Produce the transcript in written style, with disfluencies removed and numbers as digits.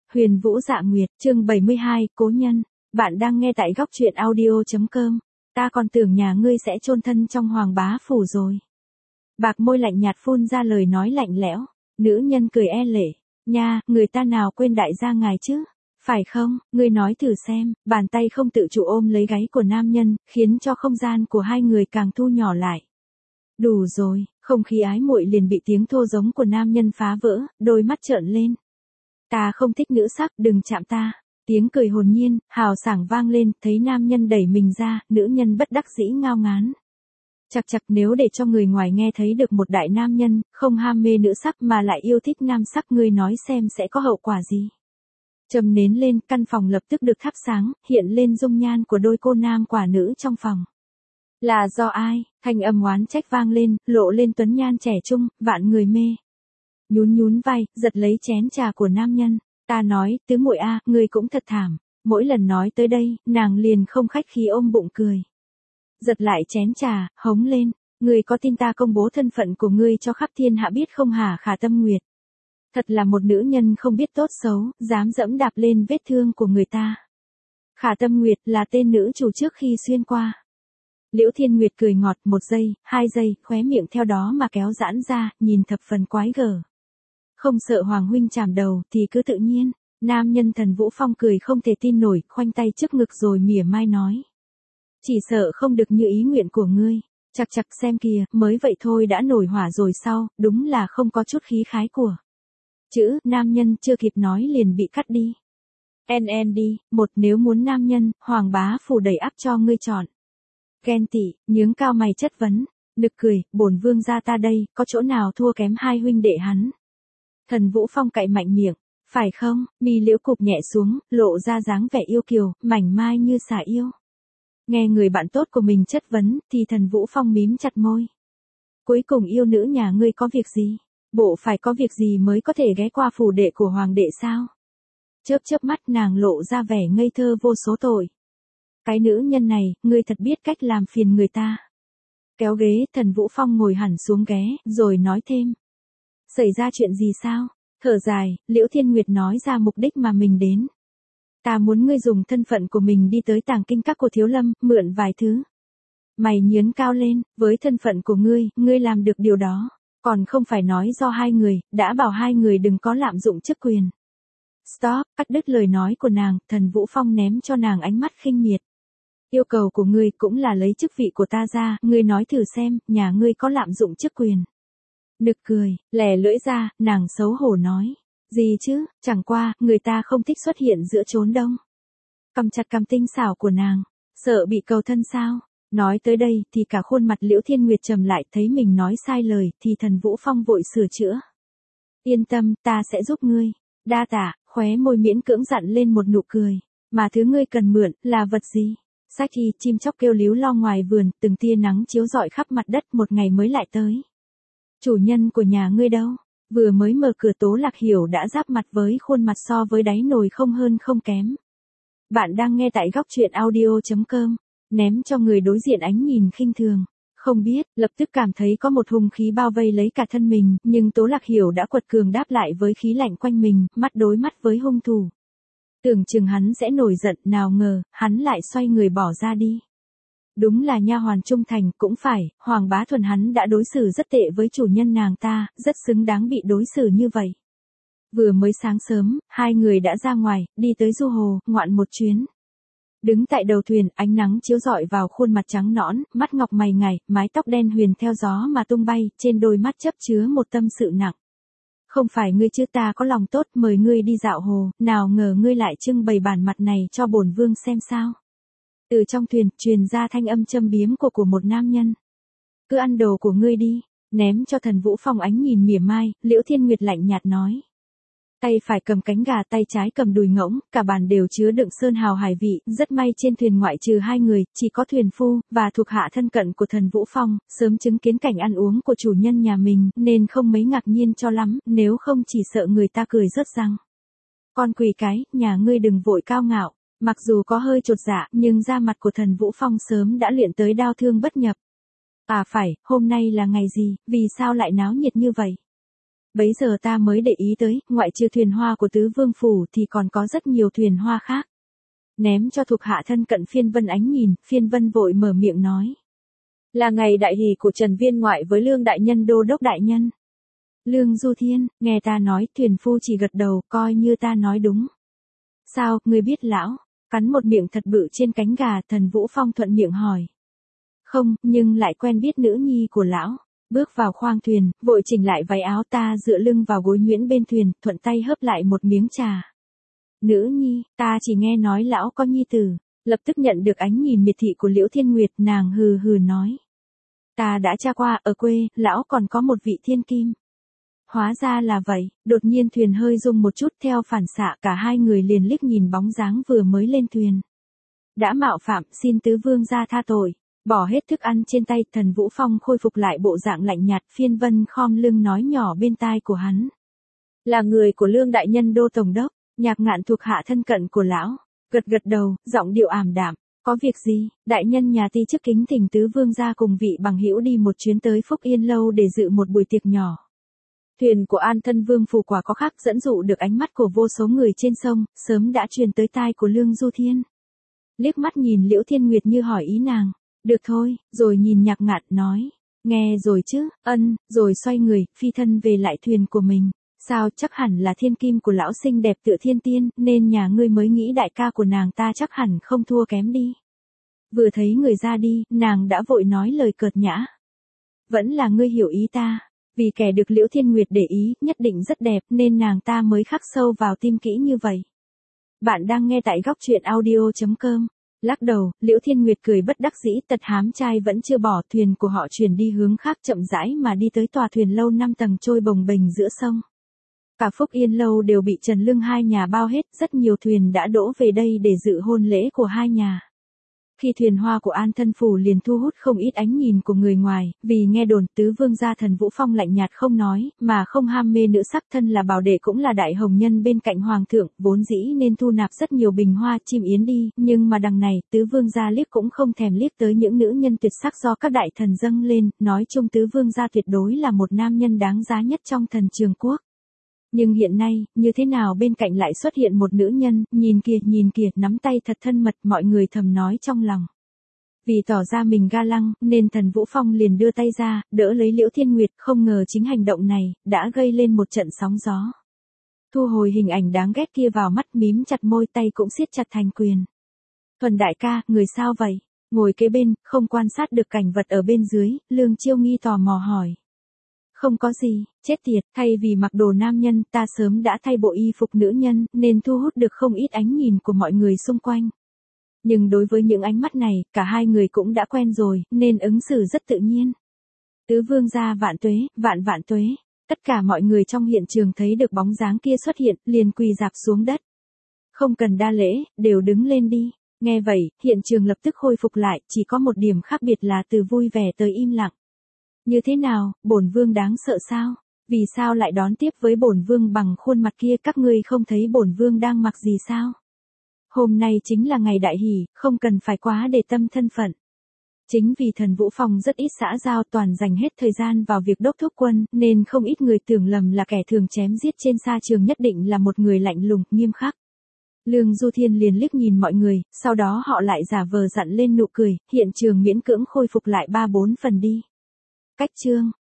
Huyền Vũ Dạ Nguyệt, chương 72, Cố Nhân. Bạn đang nghe tại góc truyện audio.com. Ta còn tưởng nhà ngươi sẽ chôn thân trong Hoàng Bá Phủ rồi. Bạc môi lạnh nhạt phun ra lời nói lạnh lẽo. Nữ nhân cười e lệ. Nha, người ta nào quên đại gia ngài chứ? Phải không, ngươi nói thử xem. Bàn tay không tự chủ ôm lấy gáy của nam nhân, khiến cho không gian của hai người càng thu nhỏ lại. Đủ rồi, không khí ái muội liền bị tiếng thô giống của nam nhân phá vỡ, đôi mắt trợn lên. Ta không thích nữ sắc, đừng chạm ta. Tiếng cười hồn nhiên, hào sảng vang lên, thấy nam nhân đẩy mình ra, nữ nhân bất đắc dĩ ngao ngán. Chặt chặt, nếu để cho người ngoài nghe thấy được một đại nam nhân, không ham mê nữ sắc mà lại yêu thích nam sắc, ngươi nói xem sẽ có hậu quả gì. Châm nến lên, căn phòng lập tức được thắp sáng, hiện lên dung nhan của đôi cô nam quả nữ trong phòng. Là do ai? Thanh âm oán trách vang lên, lộ lên tuấn nhan trẻ trung, vạn người mê. Nhún nhún vai, giật lấy chén trà của nam nhân. Ta nói, tứ muội a, ngươi cũng thật thảm. Mỗi lần nói tới đây, nàng liền không khách khí ôm bụng cười. Giật lại chén trà, hống lên. Ngươi có tin ta công bố thân phận của ngươi cho khắp thiên hạ biết không hả Khả Tâm Nguyệt? Thật là một nữ nhân không biết tốt xấu, dám dẫm đạp lên vết thương của người ta. Khả Tâm Nguyệt là tên nữ chủ trước khi xuyên qua. Liễu Thiên Nguyệt cười ngọt, 1 giây, 2 giây, khóe miệng theo đó mà kéo giãn ra, nhìn thập phần quái gở. Không sợ Hoàng huynh chạm đầu thì cứ tự nhiên. Nam nhân Thần Vũ Phong cười không thể tin nổi, khoanh tay trước ngực rồi mỉa mai nói. Chỉ sợ không được như ý nguyện của ngươi. Chặt chặt xem kìa, mới vậy thôi đã nổi hỏa rồi sao, đúng là không có chút khí khái của. Chữ, nam nhân chưa kịp nói liền bị cắt đi. Đi, một nếu muốn nam nhân, Hoàng Bá Phủ đầy ắp cho ngươi chọn. Ghen tị, nhướng cao mày chất vấn, nực cười, bổn vương gia ta đây, có chỗ nào thua kém hai huynh đệ hắn. Thần Vũ Phong cạy mạnh miệng, phải không, mi liễu cụp nhẹ xuống, lộ ra dáng vẻ yêu kiều, mảnh mai như xà yêu. Nghe người bạn tốt của mình chất vấn, thì Thần Vũ Phong mím chặt môi. Cuối cùng yêu nữ nhà ngươi có việc gì? Bộ phải có việc gì mới có thể ghé qua phủ đệ của hoàng đệ sao? Chớp chớp mắt nàng lộ ra vẻ ngây thơ vô số tội. Cái nữ nhân này, ngươi thật biết cách làm phiền người ta. Kéo ghế, Thần Vũ Phong ngồi hẳn xuống ghé, rồi nói thêm. Xảy ra chuyện gì sao? Thở dài, Liễu Thiên Nguyệt nói ra mục đích mà mình đến. Ta muốn ngươi dùng thân phận của mình đi tới tàng kinh các của Thiếu Lâm, mượn vài thứ. Mày nhướng cao lên, với thân phận của ngươi làm được điều đó. Còn không phải nói do hai người, đã bảo hai người đừng có lạm dụng chức quyền. Stop, cắt đứt lời nói của nàng, Thần Vũ Phong ném cho nàng ánh mắt khinh miệt. Yêu cầu của ngươi cũng là lấy chức vị của ta ra, ngươi nói thử xem, nhà ngươi có lạm dụng chức quyền. Nực cười, lè lưỡi ra, nàng xấu hổ nói. Gì chứ, chẳng qua, người ta không thích xuất hiện giữa chốn đông. Cầm chặt cằm tinh xảo của nàng, sợ bị cầu thân sao. Nói tới đây, thì cả khuôn mặt Liễu Thiên Nguyệt trầm lại, thấy mình nói sai lời, thì Thần Vũ Phong vội sửa chữa. Yên tâm, ta sẽ giúp ngươi. Đa tạ, khóe môi miễn cưỡng dặn lên một nụ cười. Mà thứ ngươi cần mượn, là vật gì? Sách thì chim chóc kêu líu lo ngoài vườn, từng tia nắng chiếu rọi khắp mặt đất, một ngày mới lại tới. Chủ nhân của nhà ngươi đâu? Vừa mới mở cửa Tố Lạc Hiểu đã giáp mặt với khuôn mặt so với đáy nồi không hơn không kém. Bạn đang nghe tại góc truyện audio.com, ném cho người đối diện ánh nhìn khinh thường. Không biết, lập tức cảm thấy có một hung khí bao vây lấy cả thân mình, nhưng Tố Lạc Hiểu đã quật cường đáp lại với khí lạnh quanh mình, mắt đối mắt với hung thủ. Tưởng chừng hắn sẽ nổi giận, nào ngờ, hắn lại xoay người bỏ ra đi. Đúng là nha hoàn trung thành, cũng phải, Hoàng Bá Thuần hắn đã đối xử rất tệ với chủ nhân nàng ta, rất xứng đáng bị đối xử như vậy. Vừa mới sáng sớm, hai người đã ra ngoài, đi tới Du Hồ, ngoạn một chuyến. Đứng tại đầu thuyền, ánh nắng chiếu rọi vào khuôn mặt trắng nõn, mắt ngọc mày ngài, mái tóc đen huyền theo gió mà tung bay, trên đôi mắt chấp chứa một tâm sự nặng. Không phải ngươi chứ, ta có lòng tốt mời ngươi đi dạo hồ, nào ngờ ngươi lại trưng bày bản mặt này cho bổn vương xem sao. Từ trong thuyền, truyền ra thanh âm châm biếm của một nam nhân. Cứ ăn đồ của ngươi đi, ném cho Thần Vũ Phong ánh nhìn mỉa mai, Liễu Thiên Nguyệt lạnh nhạt nói. Tay phải cầm cánh gà, tay trái cầm đùi ngỗng, cả bàn đều chứa đựng sơn hào hải vị, rất may trên thuyền ngoại trừ hai người, chỉ có thuyền phu, và thuộc hạ thân cận của Thần Vũ Phong, sớm chứng kiến cảnh ăn uống của chủ nhân nhà mình, nên không mấy ngạc nhiên cho lắm, nếu không chỉ sợ người ta cười rớt răng. Con quỷ cái, nhà ngươi đừng vội cao ngạo. Mặc dù có hơi chột dạ, nhưng da mặt của Thần Vũ Phong sớm đã luyện tới đao thương bất nhập. À phải, hôm nay là ngày gì, vì sao lại náo nhiệt như vậy? Bấy giờ ta mới để ý tới, ngoại trừ thuyền hoa của tứ vương phủ thì còn có rất nhiều thuyền hoa khác. Ném cho thuộc hạ thân cận Phiên Vân ánh nhìn, Phiên Vân vội mở miệng nói. Là ngày đại hỷ của Trần Viên ngoại với Lương đại nhân đô đốc đại nhân. Lương Du Thiên, nghe ta nói, thuyền phu chỉ gật đầu, coi như ta nói đúng. Sao, ngươi biết lão? Cắn một miệng thật bự trên cánh gà, Thần Vũ Phong thuận miệng hỏi. Không, nhưng lại quen biết nữ nhi của lão. Bước vào khoang thuyền, vội chỉnh lại váy áo, ta dựa lưng vào gối nhuyễn bên thuyền, thuận tay hớp lại một miếng trà. Nữ nhi, ta chỉ nghe nói lão có nhi tử. Lập tức nhận được ánh nhìn miệt thị của Liễu Thiên Nguyệt, nàng hừ hừ nói. Ta đã tra qua, ở quê, lão còn có một vị thiên kim. Hóa ra là vậy, đột nhiên thuyền hơi rung một chút, theo phản xạ cả hai người liền liếc nhìn bóng dáng vừa mới lên thuyền. Đã mạo phạm, xin tứ vương ra tha tội. Bỏ hết thức ăn trên tay, Thần Vũ Phong khôi phục lại bộ dạng lạnh nhạt, Phiên Vân khom lưng nói nhỏ bên tai của hắn. Là người của Lương đại nhân đô tổng đốc, Nhạc Ngạn thuộc hạ thân cận của lão, gật gật đầu, giọng điệu ảm đạm. Có việc gì, đại nhân nhà ti chức kính thỉnh tứ vương gia cùng vị bằng hữu đi một chuyến tới Phúc Yên lâu để dự một buổi tiệc nhỏ. Thuyền của An Thân Vương phủ quả có khác dẫn dụ được ánh mắt của vô số người trên sông, sớm đã truyền tới tai của Lương Du Thiên. Liếc mắt nhìn Liễu Thiên Nguyệt như hỏi ý nàng. Được thôi, rồi nhìn Nhạc Ngạn nói. Nghe rồi chứ, rồi xoay người, phi thân về lại thuyền của mình. Sao, chắc hẳn là thiên kim của lão xinh đẹp tựa thiên tiên, nên nhà ngươi mới nghĩ đại ca của nàng ta chắc hẳn không thua kém đi. Vừa thấy người ra đi, nàng đã vội nói lời cợt nhã. Vẫn là ngươi hiểu ý ta. Vì kẻ được Liễu Thiên Nguyệt để ý, nhất định rất đẹp, nên nàng ta mới khắc sâu vào tim kỹ như vậy. Bạn đang nghe tại góc truyện audio.com. Lắc đầu, Liễu Thiên Nguyệt cười bất đắc dĩ, tật hám trai vẫn chưa bỏ, thuyền của họ chuyển đi hướng khác chậm rãi mà đi tới tòa thuyền lâu 5 tầng trôi bồng bềnh giữa sông. Cả Phúc Yên lâu đều bị Trần Lương hai nhà bao hết, rất nhiều thuyền đã đỗ về đây để dự hôn lễ của hai nhà. Khi thuyền hoa của An Thân phủ liền thu hút không ít ánh nhìn của người ngoài, vì nghe đồn tứ vương gia Thần Vũ Phong lạnh nhạt không nói, mà không ham mê nữ sắc, thân là bảo đệ cũng là đại hồng nhân bên cạnh hoàng thượng, vốn dĩ nên thu nạp rất nhiều bình hoa chim yến đi, nhưng mà đằng này, tứ vương gia liếc cũng không thèm liếc tới những nữ nhân tuyệt sắc do các đại thần dâng lên, nói chung tứ vương gia tuyệt đối là một nam nhân đáng giá nhất trong thần trường quốc. Nhưng hiện nay, như thế nào bên cạnh lại xuất hiện một nữ nhân, nhìn kìa, nắm tay thật thân mật, mọi người thầm nói trong lòng. Vì tỏ ra mình ga lăng, nên Thần Vũ Phong liền đưa tay ra, đỡ lấy Liễu Thiên Nguyệt, không ngờ chính hành động này, đã gây lên một trận sóng gió. Thu hồi hình ảnh đáng ghét kia vào mắt, mím chặt môi, tay cũng siết chặt thành quyền. Thuần đại ca, người sao vậy? Ngồi kế bên, không quan sát được cảnh vật ở bên dưới, Lương Chiêu Nghi tò mò hỏi. Không có gì, chết tiệt, thay vì mặc đồ nam nhân, ta sớm đã thay bộ y phục nữ nhân, nên thu hút được không ít ánh nhìn của mọi người xung quanh. Nhưng đối với những ánh mắt này, cả hai người cũng đã quen rồi, nên ứng xử rất tự nhiên. Tứ vương gia vạn tuế, vạn tuế. Tất cả mọi người trong hiện trường thấy được bóng dáng kia xuất hiện, liền quỳ rạp xuống đất. Không cần đa lễ, đều đứng lên đi. Nghe vậy, hiện trường lập tức khôi phục lại, chỉ có một điểm khác biệt là từ vui vẻ tới im lặng. Như thế nào, bổn vương đáng sợ sao? Vì sao lại đón tiếp với bổn vương bằng khuôn mặt kia, các ngươi không thấy bổn vương đang mặc gì sao? Hôm nay chính là ngày đại hỷ, không cần phải quá để tâm thân phận. Chính vì Thần Vũ Phong rất ít xã giao, toàn dành hết thời gian vào việc đốc thúc quân, nên không ít người tưởng lầm là kẻ thường chém giết trên sa trường nhất định là một người lạnh lùng, nghiêm khắc. Lương Du Thiên liền liếc nhìn mọi người, sau đó họ lại giả vờ dặn lên nụ cười, hiện trường miễn cưỡng khôi phục lại 3-4 phần đi. Cách chương